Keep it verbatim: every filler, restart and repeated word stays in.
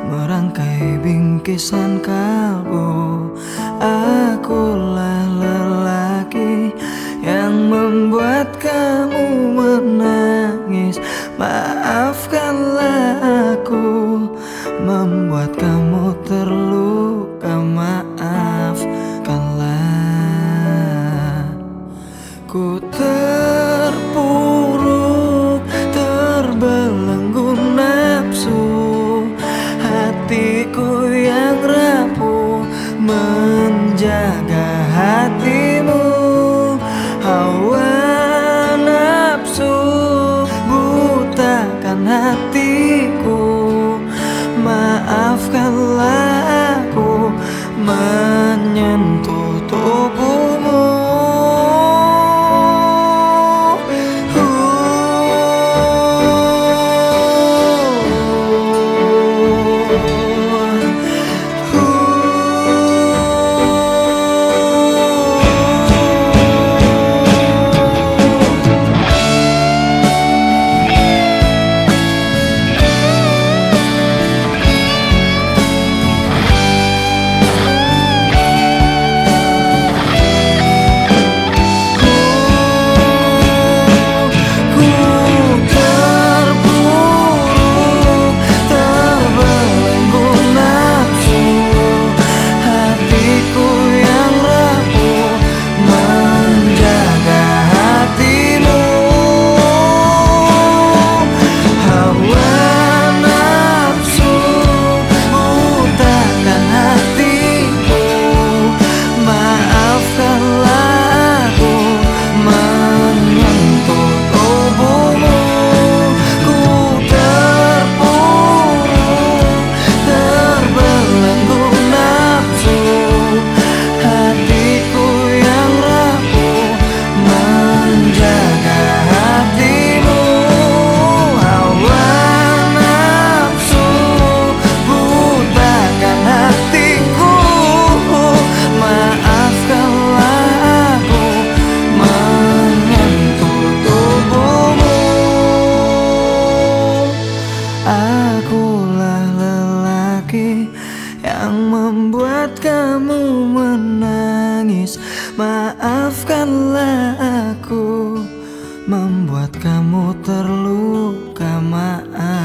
merangkai bingkisan kalbu. Akulah lelaki yang membuat kamu menangis. Maafkanlah aku, membuat kamu terluka. Maafkanlah. Ku terpuruk, terbelenggu nafsu, hatiku yang rapuh menjaga hatimu. Hawa nafsu butakan hatiku. Maafkanlah aku menyentuh tubuhmu. Akulah lelaki yang membuat kamu menangis. Maafkanlah aku, membuat kamu terluka. Maaf.